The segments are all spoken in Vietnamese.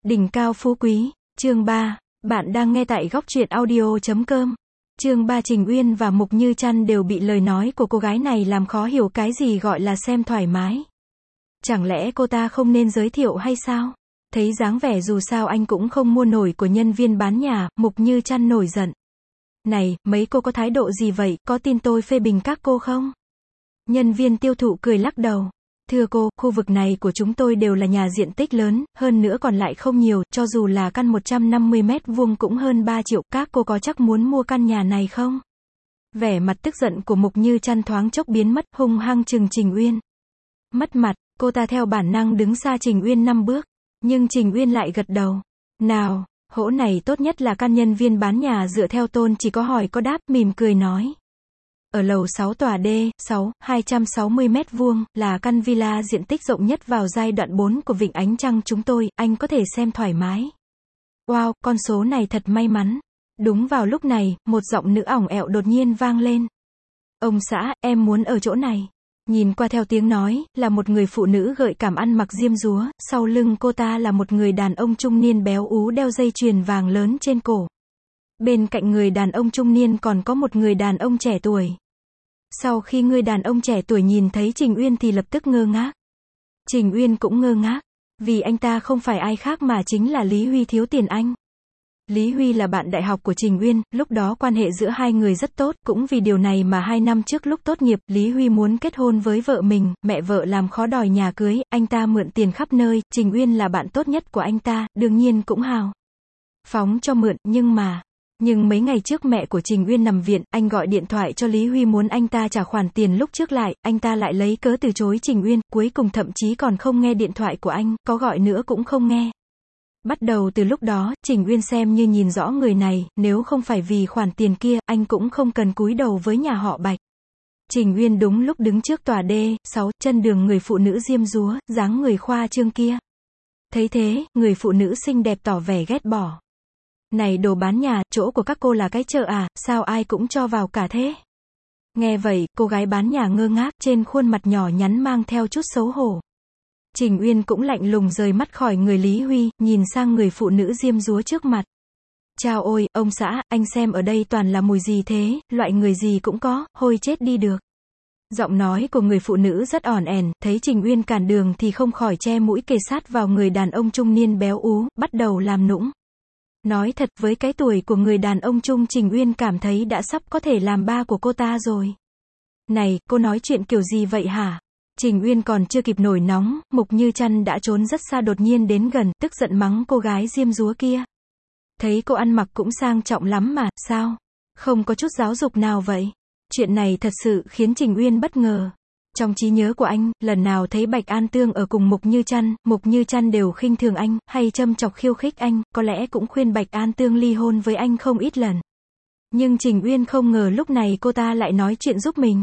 Đỉnh cao phú quý, chương 3, bạn đang nghe tại góc truyện audio.com. Chương 3 Trình Uyên và Mục Như Trăn đều bị lời nói của cô gái này làm khó hiểu cái gì gọi là xem thoải mái. Chẳng lẽ cô ta không nên giới thiệu hay sao? Thấy dáng vẻ dù sao anh cũng không mua nổi của nhân viên bán nhà, Mục Như Trăn nổi giận. Này, mấy cô có thái độ gì vậy, có tin tôi phê bình các cô không? Nhân viên tiêu thụ cười lắc đầu. Thưa cô, khu vực này của chúng tôi đều là nhà diện tích lớn, hơn nữa còn lại không nhiều, cho dù là căn 150 mét vuông cũng hơn 3 triệu, các cô có chắc muốn mua căn nhà này không? Vẻ mặt tức giận của Mục Như Trăn thoáng chốc biến mất, hung hăng trừng Trình Uyên. Mất mặt, cô ta theo bản năng đứng xa Trình Uyên 5 bước, nhưng Trình Uyên lại gật đầu. Nào, hỗ này tốt nhất là căn. Nhân viên bán nhà dựa theo tôn chỉ có hỏi có đáp, mỉm cười nói. Ở lầu 6 tòa D6, 260 mét vuông, là căn villa diện tích rộng nhất vào giai đoạn 4 của Vịnh Ánh Trăng chúng tôi, anh có thể xem thoải mái. Wow, con số này thật may mắn. Đúng vào lúc này, một giọng nữ ỏng ẹo đột nhiên vang lên. Ông xã, em muốn ở chỗ này. Nhìn qua theo tiếng nói, là một người phụ nữ gợi cảm ăn mặc diêm dúa, sau lưng cô ta là một người đàn ông trung niên béo ú đeo dây chuyền vàng lớn trên cổ. Bên cạnh người đàn ông trung niên còn có một người đàn ông trẻ tuổi. Sau khi người đàn ông trẻ tuổi nhìn thấy Trình Uyên thì lập tức ngơ ngác. Trình Uyên cũng ngơ ngác, vì anh ta không phải ai khác mà chính là Lý Huy Thiếu Tiền Anh. Lý Huy là bạn đại học của Trình Uyên, lúc đó quan hệ giữa hai người rất tốt, cũng vì điều này mà 2 năm trước lúc tốt nghiệp, Lý Huy muốn kết hôn với vợ mình, mẹ vợ làm khó đòi nhà cưới, anh ta mượn tiền khắp nơi, Trình Uyên là bạn tốt nhất của anh ta, đương nhiên cũng hào phóng cho mượn, nhưng mấy ngày trước mẹ của Trình Uyên nằm viện, anh gọi điện thoại cho Lý Huy muốn anh ta trả khoản tiền lúc trước lại, anh ta lại lấy cớ từ chối Trình Uyên, cuối cùng thậm chí còn không nghe điện thoại của anh, có gọi nữa cũng không nghe. Bắt đầu từ lúc đó, Trình Uyên xem như nhìn rõ người này, nếu không phải vì khoản tiền kia, anh cũng không cần cúi đầu với nhà họ Bạch. Trình Uyên đúng lúc đứng trước tòa D6, chân đường người phụ nữ diêm dúa, dáng người khoa trương kia. Thấy thế, người phụ nữ xinh đẹp tỏ vẻ ghét bỏ. Này đồ bán nhà, chỗ của các cô là cái chợ à, sao ai cũng cho vào cả thế? Nghe vậy, cô gái bán nhà ngơ ngác, trên khuôn mặt nhỏ nhắn mang theo chút xấu hổ. Trình Uyên cũng lạnh lùng rời mắt khỏi người Lý Huy, nhìn sang người phụ nữ diêm dúa trước mặt. Chao ôi, ông xã, anh xem ở đây toàn là mùi gì thế, loại người gì cũng có, hôi chết đi được. Giọng nói của người phụ nữ rất ỏn ẻn, thấy Trình Uyên cản đường thì không khỏi che mũi kề sát vào người đàn ông trung niên béo ú, bắt đầu làm nũng. Nói thật, với cái tuổi của người đàn ông Trung, Trình Uyên cảm thấy đã sắp có thể làm ba của cô ta rồi. Này, cô nói chuyện kiểu gì vậy hả? Trình Uyên còn chưa kịp nổi nóng, Mục Như Trăn đã trốn rất xa đột nhiên đến gần, tức giận mắng cô gái diêm dúa kia. Thấy cô ăn mặc cũng sang trọng lắm mà, sao? Không có chút giáo dục nào vậy? Chuyện này thật sự khiến Trình Uyên bất ngờ. Trong trí nhớ của anh, lần nào thấy Bạch An Tương ở cùng Mục Như Trăn đều khinh thường anh, hay châm chọc khiêu khích anh, có lẽ cũng khuyên Bạch An Tương ly hôn với anh không ít lần. Nhưng Trình Uyên không ngờ lúc này cô ta lại nói chuyện giúp mình.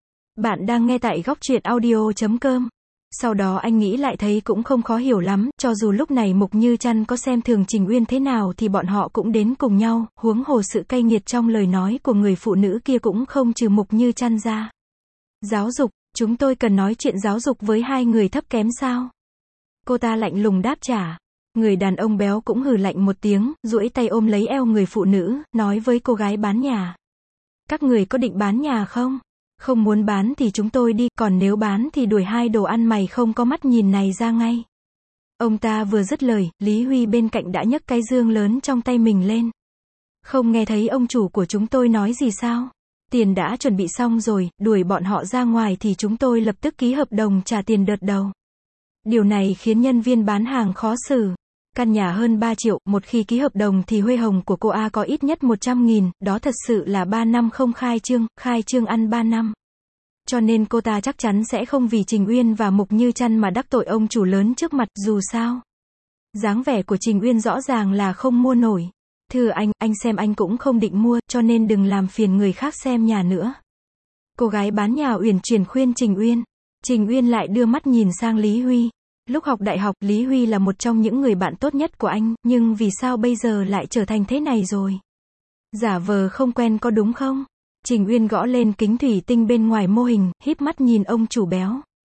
Bạn đang nghe tại góc truyện audio.com. Sau đó anh nghĩ lại thấy cũng không khó hiểu lắm, cho dù lúc này Mục Như Trăn có xem thường Trình Uyên thế nào thì bọn họ cũng đến cùng nhau, huống hồ sự cay nghiệt trong lời nói của người phụ nữ kia cũng không trừ Mục Như Trăn ra. Giáo dục, chúng tôi cần nói chuyện giáo dục với hai người thấp kém sao? Cô ta lạnh lùng đáp trả. Người đàn ông béo cũng hừ lạnh một tiếng, duỗi tay ôm lấy eo người phụ nữ, nói với cô gái bán nhà. Các người có định bán nhà không? Không muốn bán thì chúng tôi đi, còn nếu bán thì đuổi hai đồ ăn mày không có mắt nhìn này ra ngay. Ông ta vừa dứt lời, Lý Huy bên cạnh đã nhấc cái dương lớn trong tay mình lên. Không nghe thấy ông chủ của chúng tôi nói gì sao? Tiền đã chuẩn bị xong rồi, đuổi bọn họ ra ngoài thì chúng tôi lập tức ký hợp đồng trả tiền đợt đầu. Điều này khiến nhân viên bán hàng khó xử. Căn nhà hơn 3 triệu, một khi ký hợp đồng thì huê hồng của cô A có ít nhất 100.000, đó thật sự là 3 năm không khai trương ăn 3 năm. Cho nên cô ta chắc chắn sẽ không vì Trình Uyên và Mục Như Trăn mà đắc tội ông chủ lớn trước mặt, dù sao. Dáng vẻ của Trình Uyên rõ ràng là không mua nổi. Thưa anh xem anh cũng không định mua, cho nên đừng làm phiền người khác xem nhà nữa. Cô gái bán nhà uyển chuyển khuyên Trình Uyên. Trình Uyên lại đưa mắt nhìn sang Lý Huy. Lúc học đại học, Lý Huy là một trong những người bạn tốt nhất của anh, nhưng vì sao bây giờ lại trở thành thế này rồi? Giả vờ không quen có đúng không? Trình Uyên gõ lên kính thủy tinh bên ngoài mô hình, híp mắt nhìn ông chủ béo.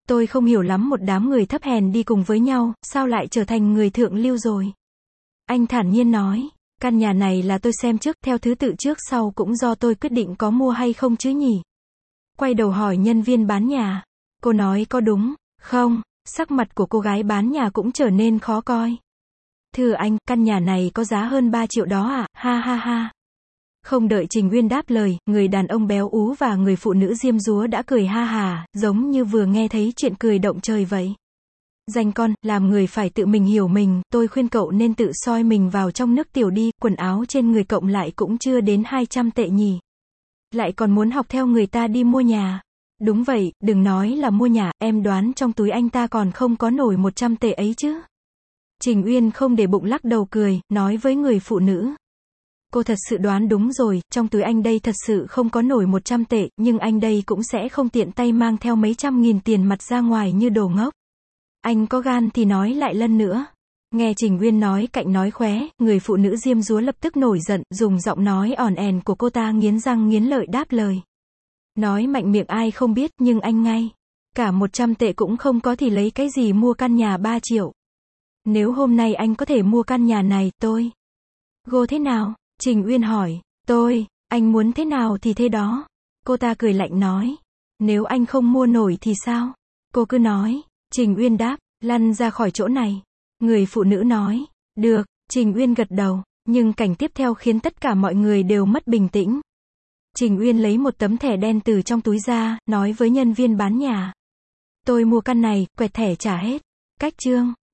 Tôi không hiểu lắm một đám người thấp hèn đi cùng với nhau, sao lại trở thành người thượng lưu rồi. Anh thản nhiên nói, căn nhà này là tôi xem trước, theo thứ tự trước sau cũng do tôi quyết định có mua hay không chứ nhỉ. Quay đầu hỏi nhân viên bán nhà. Cô nói có đúng, không, sắc mặt của cô gái bán nhà cũng trở nên khó coi. Thưa anh, căn nhà này có giá hơn 3 triệu đó à, ha ha ha. Không đợi Trình Uyên đáp lời, người đàn ông béo ú và người phụ nữ diêm dúa đã cười ha hà, giống như vừa nghe thấy chuyện cười động trời vậy. Danh con, làm người phải tự mình hiểu mình, tôi khuyên cậu nên tự soi mình vào trong nước tiểu đi, quần áo trên người cộng lại cũng chưa đến 200 tệ nhỉ. Lại còn muốn học theo người ta đi mua nhà. Đúng vậy, đừng nói là mua nhà, em đoán trong túi anh ta còn không có nổi 100 tệ ấy chứ. Trình Uyên không để bụng lắc đầu cười, nói với người phụ nữ. Cô thật sự đoán đúng rồi, trong túi anh đây thật sự không có nổi 100 tệ, nhưng anh đây cũng sẽ không tiện tay mang theo mấy trăm nghìn tiền mặt ra ngoài như đồ ngốc. Anh có gan thì nói lại lần nữa. Nghe Trình Uyên nói cạnh nói khóe, người phụ nữ diêm dúa lập tức nổi giận, dùng giọng nói ỏn ẻn của cô ta nghiến răng nghiến lợi đáp lời. Nói mạnh miệng ai không biết, nhưng anh ngay. Cả 100 tệ cũng không có thì lấy cái gì mua căn nhà 3 triệu. Nếu hôm nay anh có thể mua căn nhà này, tôi. Gô thế nào? Trình Uyên hỏi. Anh muốn thế nào thì thế đó. Cô ta cười lạnh nói. Nếu anh không mua nổi thì sao? Cô cứ nói. Trình Uyên đáp. Lăn ra khỏi chỗ này. Người phụ nữ nói. Được. Trình Uyên gật đầu. Nhưng cảnh tiếp theo khiến tất cả mọi người đều mất bình tĩnh. Trình Uyên lấy một tấm thẻ đen từ trong túi ra, nói với nhân viên bán nhà. Tôi mua căn này, quẹt thẻ trả hết. Cách chương.